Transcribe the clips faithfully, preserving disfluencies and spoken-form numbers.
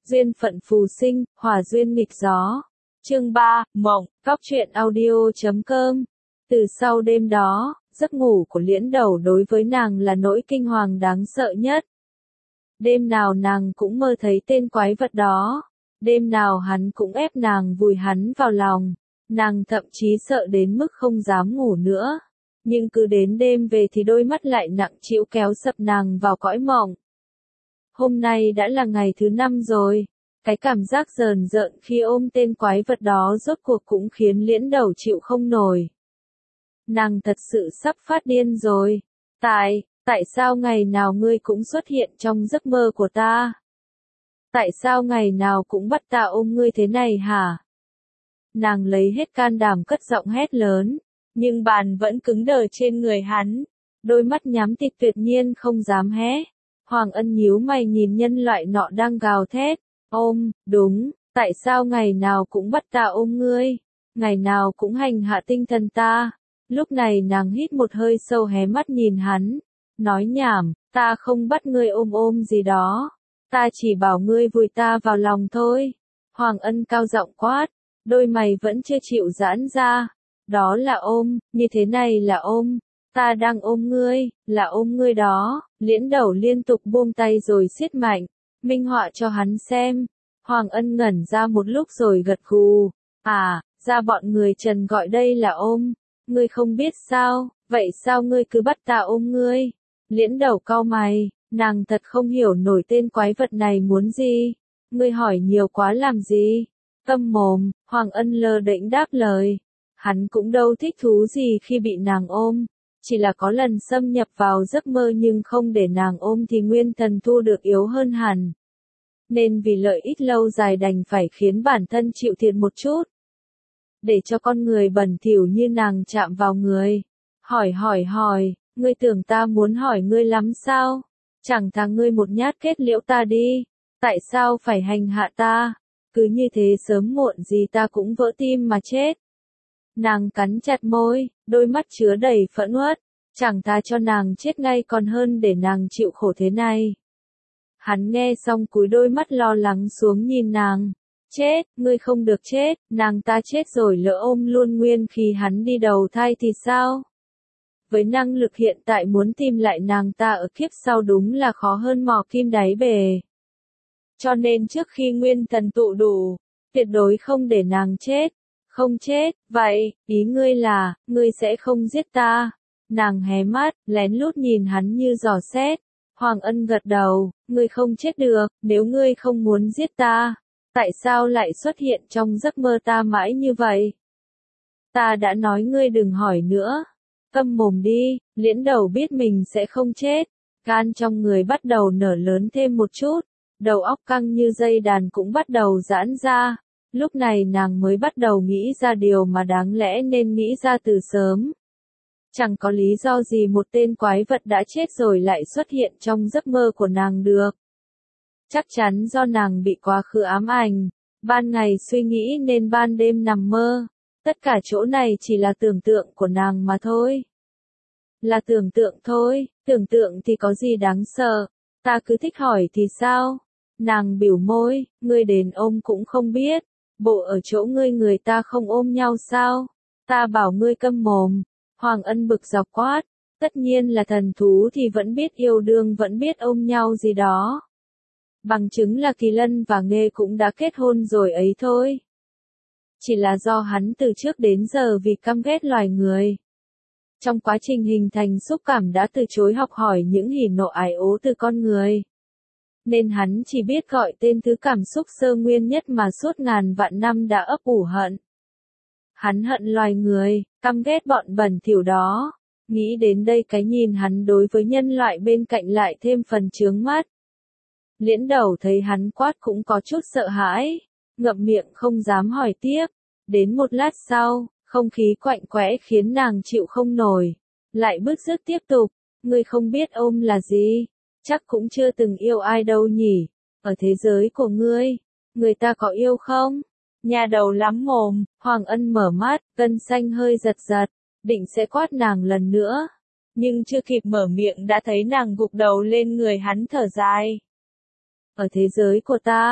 Duyên phận phù sinh, hòa duyên nghịch gió. Chương ba, Mộng, Góc truyện audio chấm com. Từ sau đêm đó, giấc ngủ của Liễn Đầu đối với nàng là nỗi kinh hoàng đáng sợ nhất. Đêm nào nàng cũng mơ thấy tên quái vật đó. Đêm nào hắn cũng ép nàng vùi hắn vào lòng. Nàng thậm chí sợ đến mức không dám ngủ nữa. Nhưng cứ đến đêm về thì đôi mắt lại nặng trĩu kéo sập nàng vào cõi mộng. Hôm nay đã là ngày thứ năm rồi. Cái cảm giác rờn rợn khi ôm tên quái vật đó rốt cuộc cũng khiến Liễn Đầu chịu không nổi. Nàng thật sự sắp phát điên rồi. Tại, tại sao ngày nào ngươi cũng xuất hiện trong giấc mơ của ta? Tại sao ngày nào cũng bắt ta ôm ngươi thế này hả? Nàng lấy hết can đảm cất giọng hét lớn, nhưng bàn vẫn cứng đờ trên người hắn. Đôi mắt nhắm tịt tuyệt nhiên không dám hé. Hoàng Ân nhíu mày nhìn nhân loại nọ đang gào thét. Ôm, đúng, tại sao ngày nào cũng bắt ta ôm ngươi? Ngày nào cũng hành hạ tinh thần ta? Lúc này nàng hít một hơi sâu hé mắt nhìn hắn. Nói nhảm, ta không bắt ngươi ôm ôm gì đó. Ta chỉ bảo ngươi vùi ta vào lòng thôi. Hoàng Ân cao giọng quát. Đôi mày vẫn chưa chịu giãn ra. Đó là ôm, như thế này là ôm. Ta đang ôm ngươi, là ôm ngươi đó. Liễn Đầu liên tục buông tay rồi siết mạnh. Minh họa cho hắn xem. Hoàng Ân ngẩn ra một lúc rồi gật gù. À, ra bọn người Trần gọi đây là ôm. Ngươi không biết sao, vậy sao ngươi cứ bắt ta ôm ngươi? Liễn Đầu cau mày, nàng thật không hiểu nổi tên quái vật này muốn gì. Ngươi hỏi nhiều quá làm gì? Câm mồm, Hoàng Ân lơ đễnh đáp lời. Hắn cũng đâu thích thú gì khi bị nàng ôm. Chỉ là có lần xâm nhập vào giấc mơ nhưng không để nàng ôm thì nguyên thần thu được yếu hơn hẳn. Nên vì lợi ích lâu dài đành phải khiến bản thân chịu thiệt một chút. Để cho con người bẩn thỉu như nàng chạm vào người. Hỏi hỏi hỏi, ngươi tưởng ta muốn hỏi ngươi lắm sao? Chẳng thà ngươi một nhát kết liễu ta đi. Tại sao phải hành hạ ta? Cứ như thế sớm muộn gì ta cũng vỡ tim mà chết. Nàng cắn chặt môi, đôi mắt chứa đầy phẫn uất. Chẳng thà cho nàng chết ngay còn hơn để nàng chịu khổ thế này. Hắn nghe xong cúi đôi mắt lo lắng xuống nhìn nàng. Chết, ngươi không được chết, nàng ta chết rồi lỡ ôm luôn nguyên khi hắn đi đầu thai thì sao? Với năng lực hiện tại muốn tìm lại nàng ta ở kiếp sau đúng là khó hơn mò kim đáy bể. Cho nên trước khi nguyên thần tụ đủ, tuyệt đối không để nàng chết. Không chết, vậy, ý ngươi là, ngươi sẽ không giết ta. Nàng hé mắt, lén lút nhìn hắn như dò xét. Hoàng Ân gật đầu, ngươi không chết được, nếu ngươi không muốn giết ta. Tại sao lại xuất hiện trong giấc mơ ta mãi như vậy? Ta đã nói ngươi đừng hỏi nữa. Câm mồm đi, Liễn Đầu biết mình sẽ không chết. Gan trong người bắt đầu nở lớn thêm một chút. Đầu óc căng như dây đàn cũng bắt đầu giãn ra. Lúc này nàng mới bắt đầu nghĩ ra điều mà đáng lẽ nên nghĩ ra từ sớm. Chẳng có lý do gì một tên quái vật đã chết rồi lại xuất hiện trong giấc mơ của nàng được. Chắc chắn do nàng bị quá khứ ám ảnh, ban ngày suy nghĩ nên ban đêm nằm mơ. Tất cả chỗ này chỉ là tưởng tượng của nàng mà thôi. Là tưởng tượng thôi, tưởng tượng thì có gì đáng sợ, ta cứ thích hỏi thì sao? Nàng bĩu môi, ngươi đến ôm cũng không biết, bộ ở chỗ ngươi người ta không ôm nhau sao? Ta bảo ngươi câm mồm. Hoàng Ân bực dọc quát, tất nhiên là thần thú thì vẫn biết yêu đương vẫn biết ôm nhau gì đó. Bằng chứng là Kỳ Lân và Nghê cũng đã kết hôn rồi ấy thôi. Chỉ là do hắn từ trước đến giờ vì căm ghét loài người. Trong quá trình hình thành xúc cảm đã từ chối học hỏi những hỉ nộ ái ố từ con người. Nên hắn chỉ biết gọi tên thứ cảm xúc sơ nguyên nhất mà suốt ngàn vạn năm đã ấp ủ hận. Hắn hận loài người, căm ghét bọn bẩn thỉu đó. Nghĩ đến đây cái nhìn hắn đối với nhân loại bên cạnh lại thêm phần chướng mắt. Liễn Đầu thấy hắn quát cũng có chút sợ hãi, ngậm miệng không dám hỏi tiếp. Đến một lát sau, không khí quạnh quẽ khiến nàng chịu không nổi. Lại bứt rứt tiếp tục, ngươi không biết ôm là gì, chắc cũng chưa từng yêu ai đâu nhỉ. Ở thế giới của ngươi, người ta có yêu không? Nhà đầu lắm mồm, Hoàng Ân mở mắt, gân xanh hơi giật giật, định sẽ quát nàng lần nữa. Nhưng chưa kịp mở miệng đã thấy nàng gục đầu lên người hắn thở dài. Ở thế giới của ta,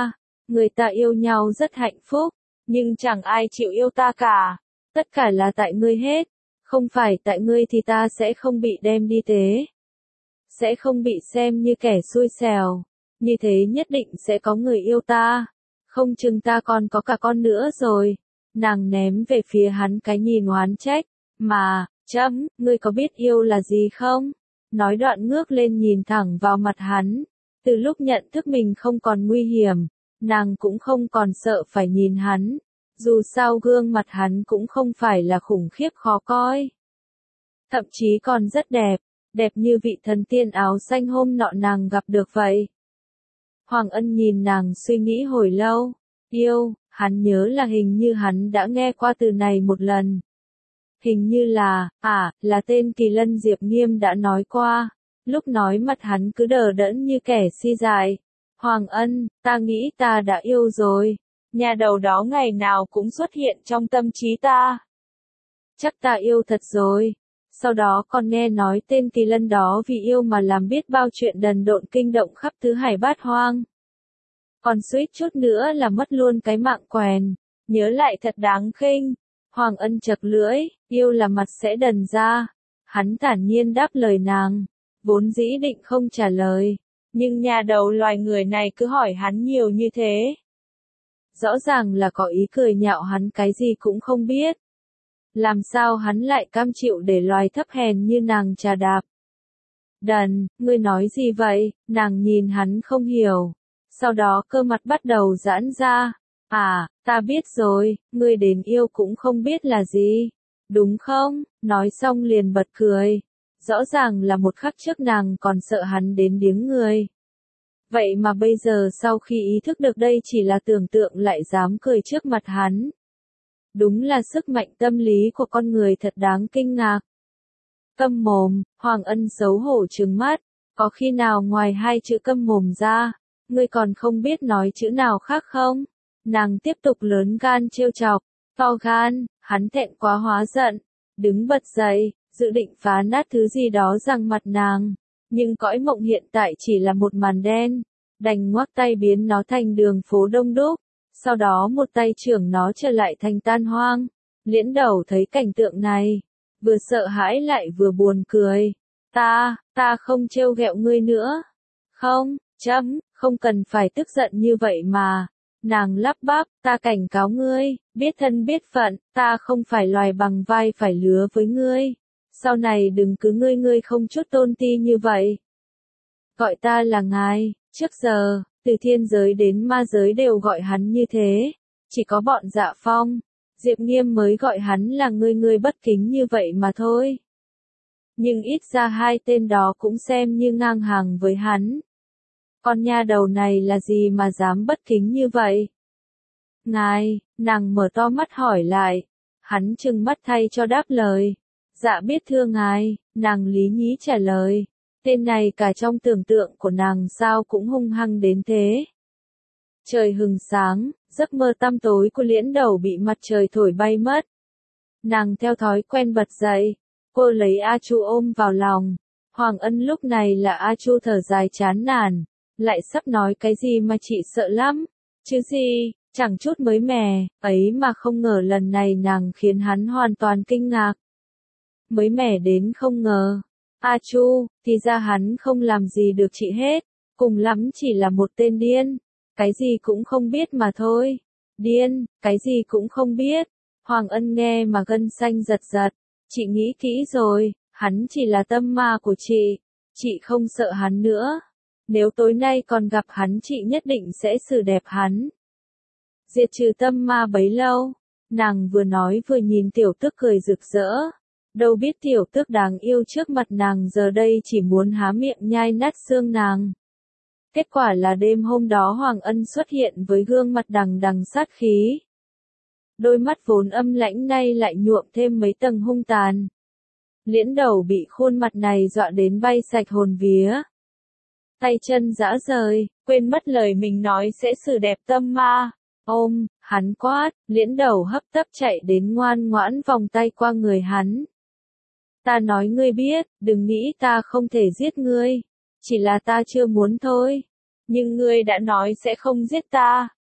người ta yêu nhau rất hạnh phúc, nhưng chẳng ai chịu yêu ta cả. Tất cả là tại ngươi hết, không phải tại ngươi thì ta sẽ không bị đem đi tế. Sẽ không bị xem như kẻ xui xẻo, như thế nhất định sẽ có người yêu ta. Không chừng ta còn có cả con nữa rồi. Nàng ném về phía hắn cái nhìn oán trách, mà, chấm, ngươi có biết yêu là gì không? Nói đoạn ngước lên nhìn thẳng vào mặt hắn. Từ lúc nhận thức mình không còn nguy hiểm, nàng cũng không còn sợ phải nhìn hắn. Dù sao gương mặt hắn cũng không phải là khủng khiếp khó coi. Thậm chí còn rất đẹp, đẹp như vị thần tiên áo xanh hôm nọ nàng gặp được vậy. Hoàng Ân nhìn nàng suy nghĩ hồi lâu. Yêu, hắn nhớ là hình như hắn đã nghe qua từ này một lần. Hình như là, à, là tên Kỳ Lân Diệp Nghiêm đã nói qua. Lúc nói mặt hắn cứ đờ đẫn như kẻ si dại. Hoàng Ân, ta nghĩ ta đã yêu rồi. Nhà đầu đó ngày nào cũng xuất hiện trong tâm trí ta. Chắc ta yêu thật rồi. Sau đó còn nghe nói tên Kỳ Lân đó vì yêu mà làm biết bao chuyện đần độn kinh động khắp tứ hải bát hoang. Còn suýt chút nữa là mất luôn cái mạng quèn. Nhớ lại thật đáng khinh. Hoàng Ân chật lưỡi, yêu là mặt sẽ đần ra. Hắn thản nhiên đáp lời nàng. Vốn dĩ định không trả lời. Nhưng nhà đầu loài người này cứ hỏi hắn nhiều như thế. Rõ ràng là có ý cười nhạo hắn cái gì cũng không biết. Làm sao hắn lại cam chịu để loài thấp hèn như nàng trà đạp. Đần, ngươi nói gì vậy? Nàng nhìn hắn không hiểu. Sau đó cơ mặt bắt đầu giãn ra. À, ta biết rồi, ngươi đến yêu cũng không biết là gì. Đúng không? Nói xong liền bật cười. Rõ ràng là một khắc trước nàng còn sợ hắn đến điếng người. Vậy mà bây giờ sau khi ý thức được đây chỉ là tưởng tượng lại dám cười trước mặt hắn. Đúng là sức mạnh tâm lý của con người thật đáng kinh ngạc. Câm mồm, Hoàng Ân xấu hổ trừng mắt. Có khi nào ngoài hai chữ câm mồm ra, ngươi còn không biết nói chữ nào khác không? Nàng tiếp tục lớn gan trêu chọc. To gan, hắn thẹn quá hóa giận. Đứng bật dậy, dự định phá nát thứ gì đó răng mặt nàng. Nhưng cõi mộng hiện tại chỉ là một màn đen. Đành ngoắc tay biến nó thành đường phố đông đúc. Sau đó một tay trưởng nó trở lại thành tan hoang. Liễn Đầu thấy cảnh tượng này. Vừa sợ hãi lại vừa buồn cười. Ta, ta không trêu ghẹo ngươi nữa. Không, chấm, không cần phải tức giận như vậy mà. Nàng lắp bắp, ta cảnh cáo ngươi, biết thân biết phận, ta không phải loài bằng vai phải lứa với ngươi. Sau này đừng cứ ngươi ngươi không chút tôn ti như vậy. Gọi ta là ngài, trước giờ, từ thiên giới đến ma giới đều gọi hắn như thế. Chỉ có bọn Dạ Phong, Diệp Nghiêm mới gọi hắn là ngươi ngươi bất kính như vậy mà thôi. Nhưng ít ra hai tên đó cũng xem như ngang hàng với hắn. Con nha đầu này là gì mà dám bất kính như vậy? Ngài, nàng mở to mắt hỏi lại. Hắn trừng mắt thay cho đáp lời. Dạ biết thưa ngài, nàng lý nhí trả lời. Tên này cả trong tưởng tượng của nàng sao cũng hung hăng đến thế. Trời hừng sáng, giấc mơ tăm tối của Liễn Đầu bị mặt trời thổi bay mất. Nàng theo thói quen bật dậy. Cô lấy A Chu ôm vào lòng. Hoàng Ân lúc này là A Chu thở dài chán nản. Lại sắp nói cái gì mà chị sợ lắm. Chứ gì, chẳng chút mới mẻ, ấy mà không ngờ lần này nàng khiến hắn hoàn toàn kinh ngạc. Mới mẻ đến không ngờ. A Chu, thì ra hắn không làm gì được chị hết. Cùng lắm chỉ là một tên điên. Cái gì cũng không biết mà thôi. Điên, cái gì cũng không biết. Hoàng Ân nghe mà gân xanh giật giật. Chị nghĩ kỹ rồi, hắn chỉ là tâm ma của chị. Chị không sợ hắn nữa. Nếu tối nay còn gặp hắn chị nhất định sẽ xử đẹp hắn. Diệt trừ tâm ma bấy lâu. Nàng vừa nói vừa nhìn tiểu tước cười rực rỡ. Đâu biết tiểu tước đáng yêu trước mặt nàng giờ đây chỉ muốn há miệng nhai nát xương nàng. Kết quả là đêm hôm đó Hoàng Ân xuất hiện với gương mặt đằng đằng sát khí. Đôi mắt vốn âm lãnh nay lại nhuộm thêm mấy tầng hung tàn. Liễn Đầu bị khuôn mặt này dọa đến bay sạch hồn vía. Tay chân rã rời, quên mất lời mình nói sẽ xử đẹp tâm ma. Ôm, hắn quát, Liễn Đầu hấp tấp chạy đến ngoan ngoãn vòng tay qua người hắn. Ta nói ngươi biết, đừng nghĩ ta không thể giết ngươi. Chỉ là ta chưa muốn thôi. Nhưng ngươi đã nói sẽ không giết ta.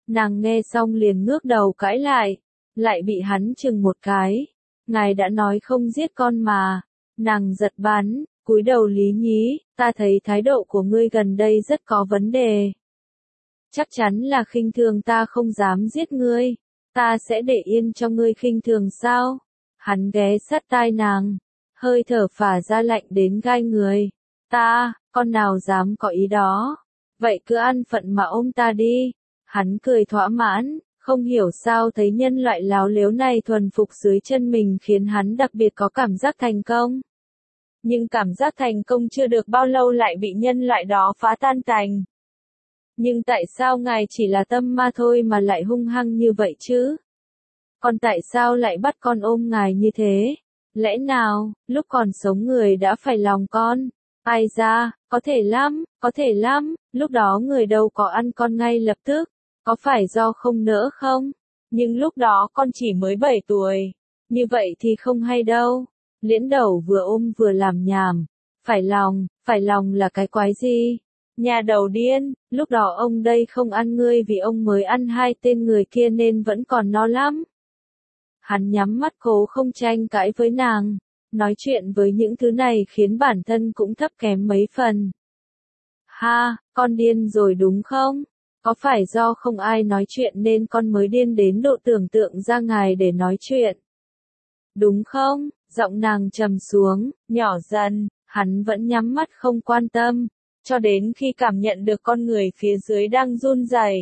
Nàng nghe xong liền ngước đầu cãi lại, lại bị hắn chừng một cái. Ngài đã nói không giết con mà. Nàng giật bắn, cúi đầu Lý Nhí, ta thấy thái độ của ngươi gần đây rất có vấn đề. Chắc chắn là khinh thường ta không dám giết ngươi. Ta sẽ để yên cho ngươi khinh thường sao? Hắn ghé sát tai nàng, hơi thở phả ra lạnh đến gai người. Ta, con nào dám có ý đó. Vậy cứ ăn phận mà ôm ta đi. Hắn cười thỏa mãn, không hiểu sao thấy nhân loại láo lếu này thuần phục dưới chân mình khiến hắn đặc biệt có cảm giác thành công. Nhưng cảm giác thành công chưa được bao lâu lại bị nhân loại đó phá tan tành. Nhưng tại sao ngài chỉ là tâm ma thôi mà lại hung hăng như vậy chứ? Còn tại sao lại bắt con ôm ngài như thế? Lẽ nào, lúc còn sống người đã phải lòng con? Ai ra, có thể lắm, có thể lắm, lúc đó người đâu có ăn con ngay lập tức. Có phải do không nỡ không? Nhưng lúc đó con chỉ mới bảy tuổi. Như vậy thì không hay đâu. Liễn Đầu vừa ôm vừa làm nhảm. Phải lòng, phải lòng là cái quái gì? Nhà đầu điên, lúc đó ông đây không ăn ngươi vì ông mới ăn hai tên người kia nên vẫn còn no lắm. Hắn nhắm mắt cố không tranh cãi với nàng. Nói chuyện với những thứ này khiến bản thân cũng thấp kém mấy phần. Ha, con điên rồi đúng không? Có phải do không ai nói chuyện nên con mới điên đến độ tưởng tượng ra ngài để nói chuyện? Đúng không? Giọng nàng trầm xuống, nhỏ dần, hắn vẫn nhắm mắt không quan tâm, cho đến khi cảm nhận được con người phía dưới đang run rẩy.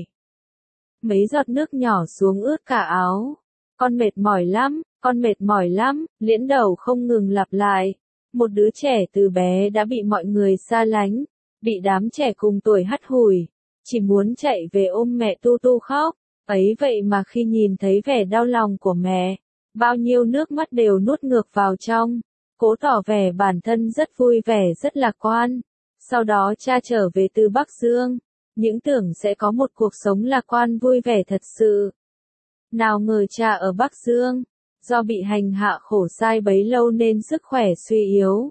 Mấy giọt nước nhỏ xuống ướt cả áo. Con mệt mỏi lắm, con mệt mỏi lắm, Liễn Đầu không ngừng lặp lại. Một đứa trẻ từ bé đã bị mọi người xa lánh, bị đám trẻ cùng tuổi hắt hủi. Chỉ muốn chạy về ôm mẹ tu tu khóc, ấy vậy mà khi nhìn thấy vẻ đau lòng của mẹ, bao nhiêu nước mắt đều nuốt ngược vào trong, cố tỏ vẻ bản thân rất vui vẻ rất lạc quan. Sau đó cha trở về từ Bắc Dương, những tưởng sẽ có một cuộc sống lạc quan vui vẻ thật sự. Nào ngờ cha ở Bắc Dương, do bị hành hạ khổ sai bấy lâu nên sức khỏe suy yếu.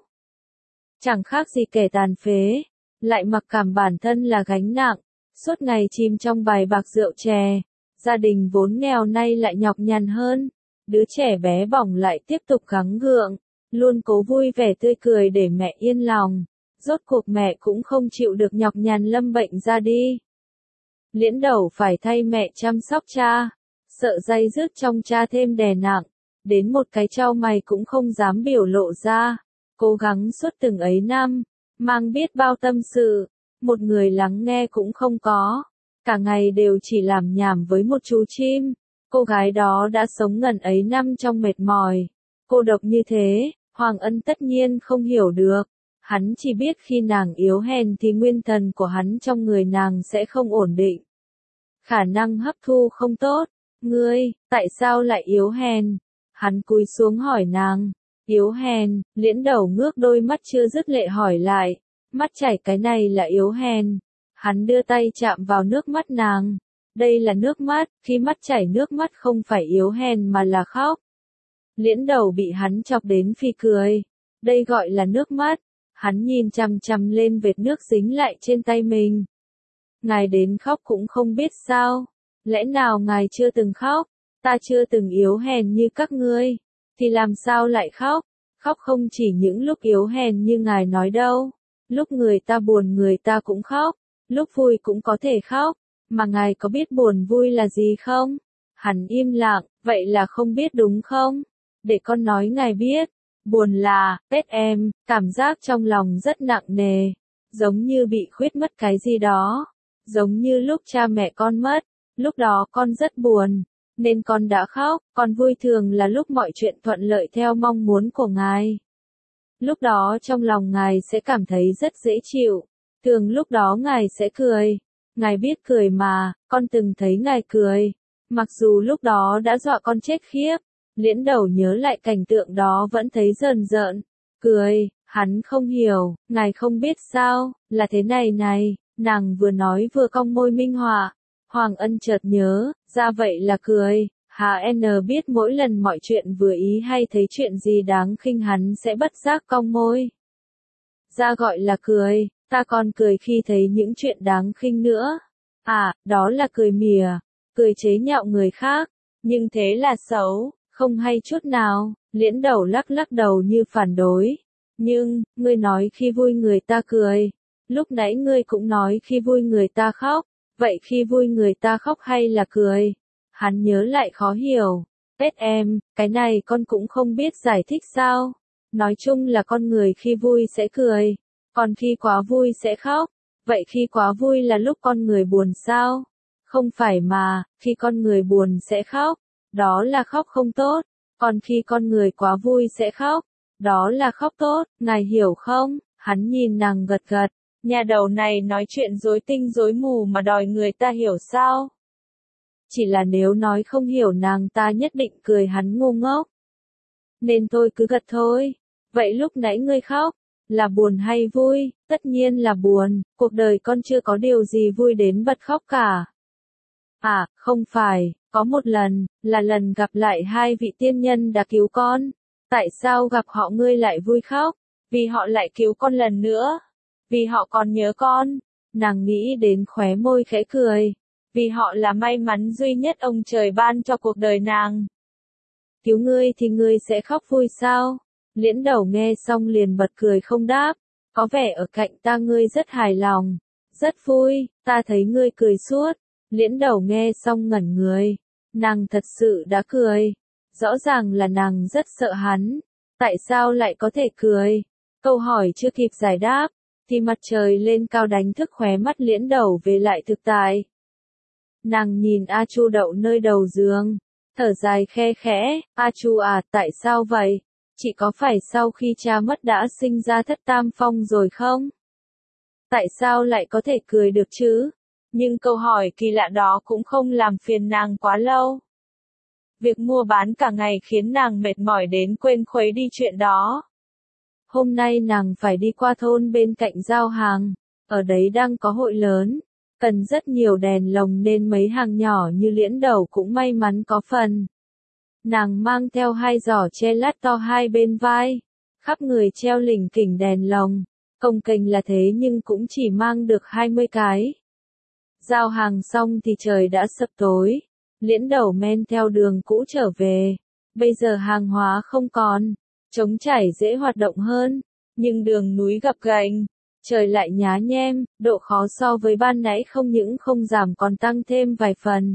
Chẳng khác gì kẻ tàn phế, lại mặc cảm bản thân là gánh nặng. Suốt ngày chìm trong bài bạc rượu chè, gia đình vốn nghèo nay lại nhọc nhằn hơn, đứa trẻ bé bỏng lại tiếp tục gắng gượng, luôn cố vui vẻ tươi cười để mẹ yên lòng, rốt cuộc mẹ cũng không chịu được nhọc nhằn lâm bệnh ra đi. Liễn Đầu phải thay mẹ chăm sóc cha, sợ day dứt trong cha thêm đè nặng, đến một cái chau mày cũng không dám biểu lộ ra, cố gắng suốt từng ấy năm, mang biết bao tâm sự. Một người lắng nghe cũng không có, cả ngày đều chỉ làm nhảm với một chú chim. Cô gái đó đã sống ngần ấy năm trong mệt mỏi, cô độc như thế, Hoàng Ân tất nhiên không hiểu được. Hắn chỉ biết khi nàng yếu hèn thì nguyên thần của hắn trong người nàng sẽ không ổn định. Khả năng hấp thu không tốt. Ngươi, tại sao lại yếu hèn? Hắn cúi xuống hỏi nàng. Yếu hèn, Liễn Đầu ngước đôi mắt chưa dứt lệ hỏi lại. Mắt chảy cái này là yếu hèn. Hắn đưa tay chạm vào nước mắt nàng. Đây là nước mắt, khi mắt chảy nước mắt không phải yếu hèn mà là khóc. Liễn Đầu bị hắn chọc đến phi cười. Đây gọi là nước mắt. Hắn nhìn chằm chằm lên vệt nước dính lại trên tay mình. Ngài đến khóc cũng không biết sao. Lẽ nào ngài chưa từng khóc? Ta chưa từng yếu hèn như các ngươi. Thì làm sao lại khóc? Khóc không chỉ những lúc yếu hèn như ngài nói đâu. Lúc người ta buồn người ta cũng khóc, lúc vui cũng có thể khóc, mà ngài có biết buồn vui là gì không? Hắn im lặng, vậy là không biết đúng không? Để con nói ngài biết, buồn là, Tết em, cảm giác trong lòng rất nặng nề, giống như bị khuyết mất cái gì đó, giống như lúc cha mẹ con mất, lúc đó con rất buồn, nên con đã khóc, còn vui thường là lúc mọi chuyện thuận lợi theo mong muốn của ngài. Lúc đó trong lòng ngài sẽ cảm thấy rất dễ chịu. Thường lúc đó ngài sẽ cười. Ngài biết cười mà, con từng thấy ngài cười. Mặc dù lúc đó đã dọa con chết khiếp. Liễn Đầu nhớ lại cảnh tượng đó vẫn thấy rờn rợn. Cười, hắn không hiểu, ngài không biết sao, là thế này này. Nàng vừa nói vừa cong môi minh họa. Hoàng Ân chợt nhớ, ra vậy là cười. Hà N biết mỗi lần mọi chuyện vừa ý hay thấy chuyện gì đáng khinh hắn sẽ bất giác cong môi. Ra gọi là cười, ta còn cười khi thấy những chuyện đáng khinh nữa. À, đó là cười mỉa. cười chế nhạo người khác, nhưng thế là xấu, không hay chút nào. Liễn Đầu lắc lắc đầu như phản đối. Nhưng, ngươi nói khi vui người ta cười, lúc nãy ngươi cũng nói khi vui người ta khóc, vậy khi vui người ta khóc hay là cười? Hắn nhớ lại khó hiểu. Pet em, cái này con cũng không biết giải thích sao? Nói chung là con người khi vui sẽ cười, còn khi quá vui sẽ khóc. Vậy khi quá vui là lúc con người buồn sao? Không phải mà, khi con người buồn sẽ khóc, đó là khóc không tốt, còn khi con người quá vui sẽ khóc, đó là khóc tốt, ngài hiểu không? Hắn nhìn nàng gật gật, nhà đầu này nói chuyện rối tinh rối mù mà đòi người ta hiểu sao? Chỉ là nếu nói không hiểu nàng ta nhất định cười hắn ngu ngốc. Nên tôi cứ gật thôi. Vậy lúc nãy ngươi khóc, là buồn hay vui? Tất nhiên là buồn, cuộc đời con chưa có điều gì vui đến bật khóc cả. À, không phải, có một lần, là lần gặp lại hai vị tiên nhân đã cứu con. Tại sao gặp họ ngươi lại vui khóc? Vì họ lại cứu con lần nữa. Vì họ còn nhớ con. Nàng nghĩ đến khóe môi khẽ cười. Vì họ là may mắn duy nhất ông trời ban cho cuộc đời nàng. Cứu ngươi thì ngươi sẽ khóc vui sao? Liễn Đầu nghe xong liền bật cười không đáp. Có vẻ ở cạnh ta ngươi rất hài lòng. Rất vui, ta thấy ngươi cười suốt. Liễn Đầu nghe xong ngẩn người. Nàng thật sự đã cười. Rõ ràng là nàng rất sợ hắn. Tại sao lại có thể cười? Câu hỏi chưa kịp giải đáp, thì mặt trời lên cao đánh thức khóe mắt Liễn Đầu về lại thực tại. Nàng nhìn A Chu đậu nơi đầu giường, thở dài khe khẽ, A Chu à, tại sao vậy? Chị có phải sau khi cha mất đã sinh ra thất tam phong rồi không? Tại sao lại có thể cười được chứ? Nhưng câu hỏi kỳ lạ đó cũng không làm phiền nàng quá lâu. Việc mua bán cả ngày khiến nàng mệt mỏi đến quên khuấy đi chuyện đó. Hôm nay nàng phải đi qua thôn bên cạnh giao hàng, ở đấy đang có hội lớn, cần rất nhiều đèn lồng nên mấy hàng nhỏ như Liễn Đầu cũng may mắn có phần. Nàng mang theo hai giỏ che lát to hai bên vai, khắp người treo lỉnh kỉnh đèn lồng, cồng kềnh là thế nhưng cũng chỉ mang được hai mươi cái. Giao hàng xong thì trời đã sập tối, Liễn Đầu men theo đường cũ trở về, bây giờ hàng hóa không còn, trống trải dễ hoạt động hơn, nhưng đường núi gập ghềnh, trời lại nhá nhem, độ khó so với ban nãy không những không giảm còn tăng thêm vài phần.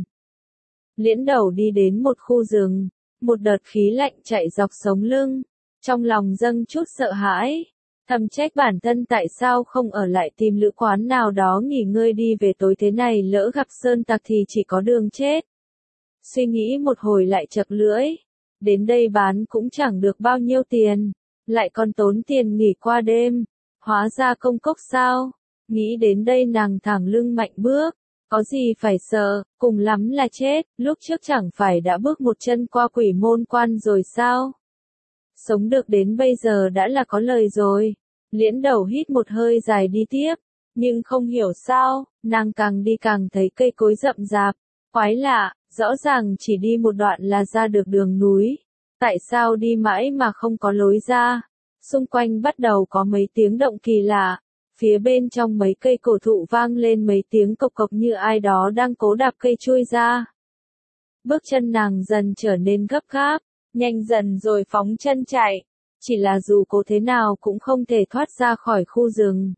Liễn Đầu đi đến một khu rừng, một đợt khí lạnh chạy dọc sống lưng, trong lòng dâng chút sợ hãi, thầm trách bản thân tại sao không ở lại tìm lữ quán nào đó nghỉ ngơi đi về tối thế này, lỡ gặp sơn tặc thì chỉ có đường chết. Suy nghĩ một hồi lại chật lưỡi, đến đây bán cũng chẳng được bao nhiêu tiền, lại còn tốn tiền nghỉ qua đêm, hóa ra công cốc sao? Nghĩ đến đây nàng thẳng lưng mạnh bước, có gì phải sợ, cùng lắm là chết, lúc trước chẳng phải đã bước một chân qua quỷ môn quan rồi sao? Sống được đến bây giờ đã là có lời rồi. Liễn Đầu hít một hơi dài đi tiếp, nhưng không hiểu sao, nàng càng đi càng thấy cây cối rậm rạp, quái lạ, rõ ràng chỉ đi một đoạn là ra được đường núi. Tại sao đi mãi mà không có lối ra? Xung quanh bắt đầu có mấy tiếng động kỳ lạ, phía bên trong mấy cây cổ thụ vang lên mấy tiếng cộc cộc như ai đó đang cố đạp cây chui ra. Bước chân nàng dần trở nên gấp gáp, nhanh dần rồi phóng chân chạy, chỉ là dù cố thế nào cũng không thể thoát ra khỏi khu rừng.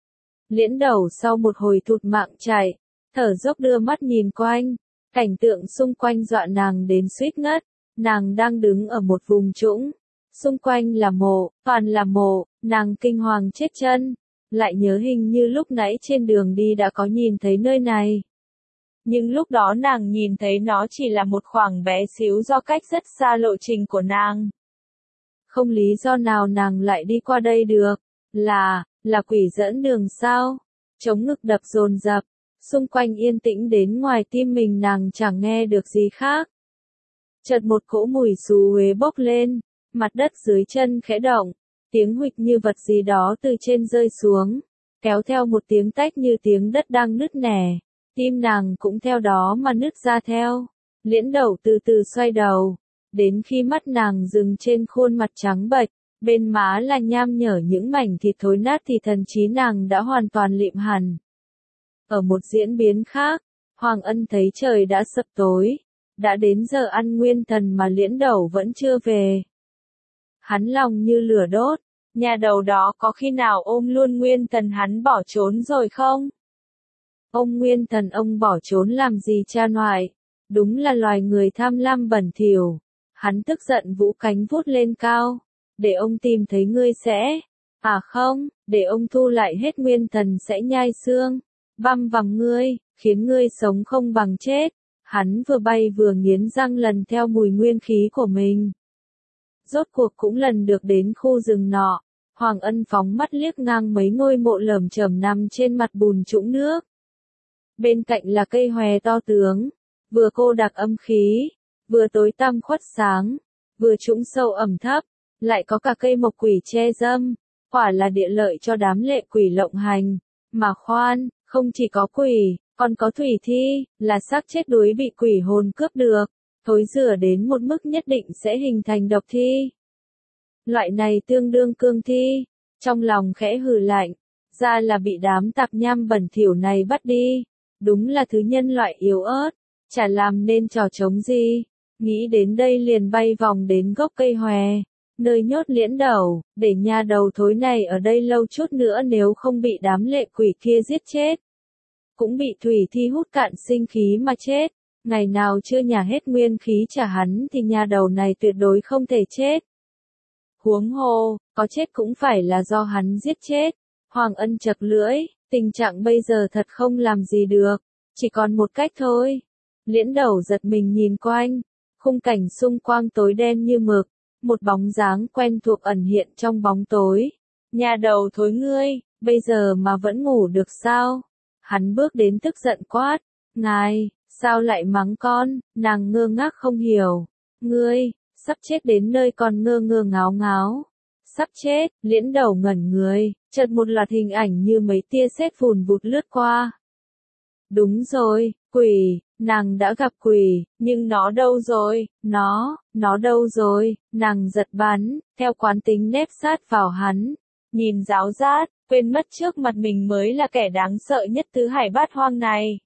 Liễn Đầu sau một hồi thụt mạng chạy, thở dốc đưa mắt nhìn quanh, cảnh tượng xung quanh dọa nàng đến suýt ngất, nàng đang đứng ở một vùng trũng, xung quanh là mộ, toàn là mộ, nàng kinh hoàng chết chân, lại nhớ hình như lúc nãy trên đường đi đã có nhìn thấy nơi này. Nhưng lúc đó nàng nhìn thấy nó chỉ là một khoảng bé xíu do cách rất xa lộ trình của nàng. Không lý do nào nàng lại đi qua đây được, là, là quỷ dẫn đường sao? Chống ngực đập dồn dập, xung quanh yên tĩnh đến ngoài tim mình nàng chẳng nghe được gì khác. Chợt một cỗ mùi xú uế bốc lên, mặt đất dưới chân khẽ động, tiếng huỵch như vật gì đó từ trên rơi xuống, kéo theo một tiếng tách như tiếng đất đang nứt nẻ, tim nàng cũng theo đó mà nứt ra theo. Liễn Đầu từ từ xoay đầu, đến khi mắt nàng dừng trên khuôn mặt trắng bệch, bên má là nham nhở những mảnh thịt thối nát thì thần trí nàng đã hoàn toàn lịm hẳn. Ở một diễn biến khác, Hoàng Ân thấy trời đã sập tối, đã đến giờ ăn nguyên thần mà Liễn Đầu vẫn chưa về. Hắn lòng như lửa đốt, nhà đầu đó có khi nào ôm luôn nguyên thần hắn bỏ trốn rồi không? Ông nguyên thần ông bỏ trốn làm gì cha ngoại? Đúng là loài người tham lam bẩn thỉu. Hắn tức giận vũ cánh vút lên cao. Để ông tìm thấy ngươi sẽ. À không, để ông thu lại hết nguyên thần sẽ nhai xương. Băm vằm ngươi, khiến ngươi sống không bằng chết. Hắn vừa bay vừa nghiến răng lần theo mùi nguyên khí của mình. Rốt cuộc cũng lần được đến khu rừng nọ. Hoàng Ân phóng mắt liếc ngang mấy ngôi mộ lởm chởm nằm trên mặt bùn trũng nước. Bên cạnh là cây hòe to tướng, vừa cô đặc âm khí, vừa tối tăm khuất sáng, vừa trũng sâu ẩm thấp, lại có cả cây mộc quỷ che râm, quả là địa lợi cho đám lệ quỷ lộng hành. Mà khoan, không chỉ có quỷ, còn có thủy thi, là xác chết đuối bị quỷ hồn cướp được, thối rửa đến một mức nhất định sẽ hình thành độc thi. Loại này tương đương cương thi, trong lòng khẽ hừ lạnh, ra là bị đám tạp nham bẩn thỉu này bắt đi. Đúng là thứ nhân loại yếu ớt, chả làm nên trò trống gì. Nghĩ đến đây liền bay vòng đến gốc cây hòe, nơi nhốt Liễn Đầu, để nhà đầu thối này ở đây lâu chút nữa nếu không bị đám lệ quỷ kia giết chết. Cũng bị thủy thi hút cạn sinh khí mà chết. Ngày nào chưa nhả hết nguyên khí trả hắn thì nhà đầu này tuyệt đối không thể chết. Huống hồ, có chết cũng phải là do hắn giết chết. Hoàng Ân chật lưỡi. Tình trạng bây giờ thật không làm gì được, chỉ còn một cách thôi. Liễn Đầu giật mình nhìn quanh, khung cảnh xung quanh tối đen như mực, một bóng dáng quen thuộc ẩn hiện trong bóng tối. Nhà đầu thối ngươi, bây giờ mà vẫn ngủ được sao? Hắn bước đến tức giận quát, ngài, sao lại mắng con? Nàng ngơ ngác không hiểu. Ngươi, sắp chết đến nơi còn ngơ ngơ ngáo ngáo. Sắp chết, Liễn Đầu ngẩn người, chợt một loạt hình ảnh như mấy tia sét vùn vụt lướt qua. Đúng rồi, quỷ, nàng đã gặp quỷ, nhưng nó đâu rồi, nó, nó đâu rồi, nàng giật bắn, theo quán tính nép sát vào hắn, nhìn ráo rát, quên mất trước mặt mình mới là kẻ đáng sợ nhất tứ hải bát hoang này.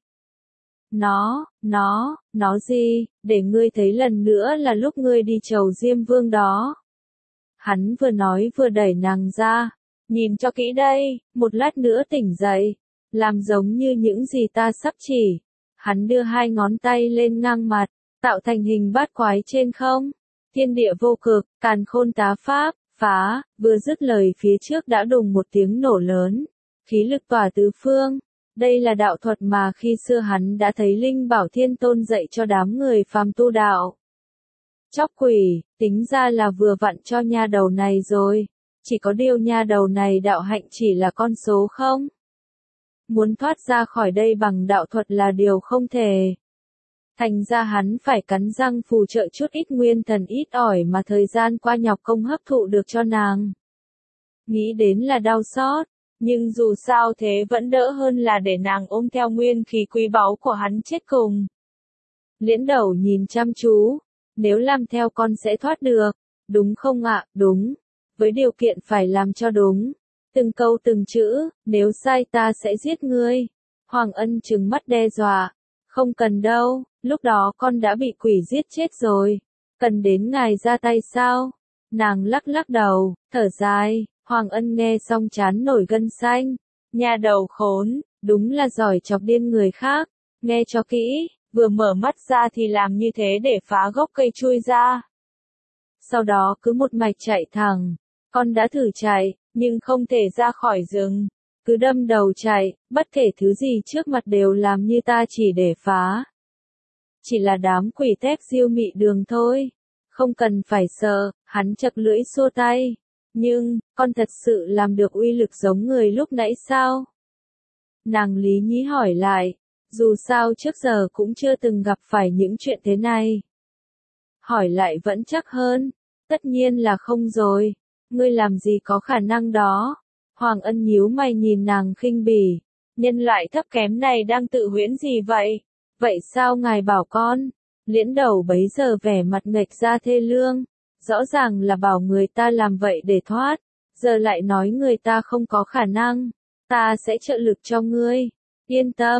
Nó, nó, nó gì, để ngươi thấy lần nữa là lúc ngươi đi chầu Diêm Vương đó. Hắn vừa nói vừa đẩy nàng ra, nhìn cho kỹ đây, một lát nữa tỉnh dậy, làm giống như những gì ta sắp chỉ. Hắn đưa hai ngón tay lên ngang mặt, tạo thành hình bát quái trên không. Thiên địa vô cực, càn khôn tá pháp, phá, vừa dứt lời phía trước đã đùng một tiếng nổ lớn, khí lực tỏa tứ phương. Đây là đạo thuật mà khi xưa hắn đã thấy Linh Bảo Thiên Tôn dạy cho đám người phàm tu đạo. Chóc quỷ, tính ra là vừa vặn cho nha đầu này rồi, chỉ có điều nha đầu này đạo hạnh chỉ là con số không. Muốn thoát ra khỏi đây bằng đạo thuật là điều không thể. Thành ra hắn phải cắn răng phù trợ chút ít nguyên thần ít ỏi mà thời gian qua nhọc công hấp thụ được cho nàng. Nghĩ đến là đau xót, nhưng dù sao thế vẫn đỡ hơn là để nàng ôm theo nguyên khí quý báu của hắn chết cùng. Liễn Đầu nhìn chăm chú, nếu làm theo con sẽ thoát được, đúng không ạ? Đúng, với điều kiện phải làm cho đúng. Từng câu từng chữ, nếu sai ta sẽ giết ngươi. Hoàng Ân trừng mắt đe dọa, không cần đâu, lúc đó con đã bị quỷ giết chết rồi, cần đến ngài ra tay sao? Nàng lắc lắc đầu, thở dài. Hoàng Ân nghe xong chán nổi gân xanh, nhà đầu khốn, đúng là giỏi chọc điên người khác, nghe cho kỹ, vừa mở mắt ra thì làm như thế để phá gốc cây chui ra. Sau đó cứ một mạch chạy thẳng, con đã thử chạy, nhưng không thể ra khỏi rừng, cứ đâm đầu chạy, bất kể thứ gì trước mặt đều làm như ta chỉ để phá. Chỉ là đám quỷ thép diêu mị đường thôi, không cần phải sợ, hắn chật lưỡi xua tay. Nhưng, con thật sự làm được uy lực giống người lúc nãy sao? Nàng Lý Nhí hỏi lại, dù sao trước giờ cũng chưa từng gặp phải những chuyện thế này. Hỏi lại vẫn chắc hơn, tất nhiên là không rồi, ngươi làm gì có khả năng đó. Hoàng Ân nhíu mày nhìn nàng khinh bỉ, nhân loại thấp kém này đang tự huyễn gì vậy? Vậy sao ngài bảo con? Liễn Đầu bấy giờ vẻ mặt nghệch ra thê lương. Rõ ràng là bảo người ta làm vậy để thoát, giờ lại nói người ta không có khả năng, ta sẽ trợ lực cho ngươi. Yên tâm,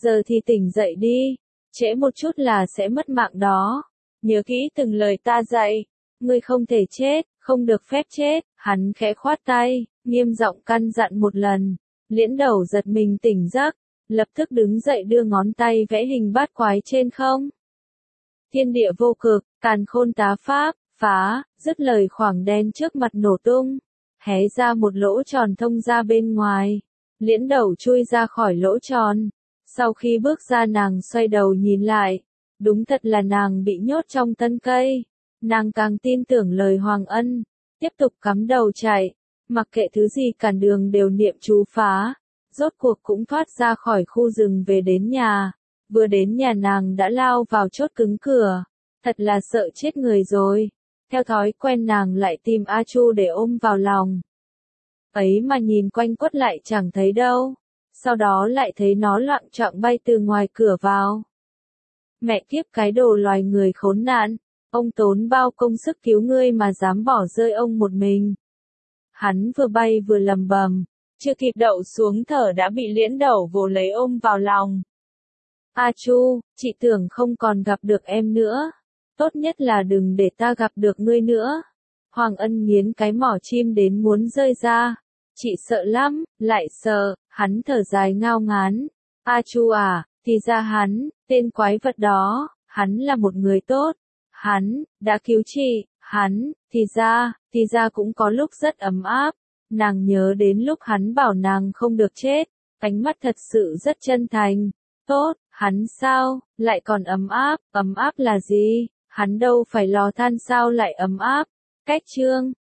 giờ thì tỉnh dậy đi, trễ một chút là sẽ mất mạng đó. Nhớ kỹ từng lời ta dạy, ngươi không thể chết, không được phép chết. Hắn khẽ khoát tay, nghiêm giọng căn dặn một lần. Liễn Đầu giật mình tỉnh giấc, lập tức đứng dậy đưa ngón tay vẽ hình bát quái trên không. Thiên địa vô cực, càn khôn tá pháp, phá, dứt lời khoảng đen trước mặt nổ tung, hé ra một lỗ tròn thông ra bên ngoài. Liễn Đầu chui ra khỏi lỗ tròn. Sau khi bước ra nàng xoay đầu nhìn lại, đúng thật là nàng bị nhốt trong thân cây. Nàng càng tin tưởng lời Hoàng Ân, tiếp tục cắm đầu chạy, mặc kệ thứ gì cản đường đều niệm chú phá, rốt cuộc cũng thoát ra khỏi khu rừng về đến nhà. Vừa đến nhà nàng đã lao vào chốt cứng cửa, thật là sợ chết người rồi. Theo thói quen nàng lại tìm A Chu để ôm vào lòng. Ấy mà nhìn quanh quất lại chẳng thấy đâu, sau đó lại thấy nó loạng choạng bay từ ngoài cửa vào. Mẹ kiếp cái đồ loài người khốn nạn, ông tốn bao công sức cứu ngươi mà dám bỏ rơi ông một mình. Hắn vừa bay vừa lầm bầm, chưa kịp đậu xuống thở đã bị Liễn Đầu vồ lấy ôm vào lòng. A Chu, chị tưởng không còn gặp được em nữa, tốt nhất là đừng để ta gặp được ngươi nữa. Hoàng Ân nghiến cái mỏ chim đến muốn rơi ra. Chị sợ lắm, lại sợ. Hắn thở dài ngao ngán. A Chu à, thì ra hắn, tên quái vật đó, hắn là một người tốt. Hắn, đã cứu chị, hắn, thì ra, thì ra cũng có lúc rất ấm áp. Nàng nhớ đến lúc hắn bảo nàng không được chết, ánh mắt thật sự rất chân thành. Tốt, hắn sao, lại còn ấm áp, ấm áp là gì? Hắn đâu phải lò than sao lại ấm áp? Cách chương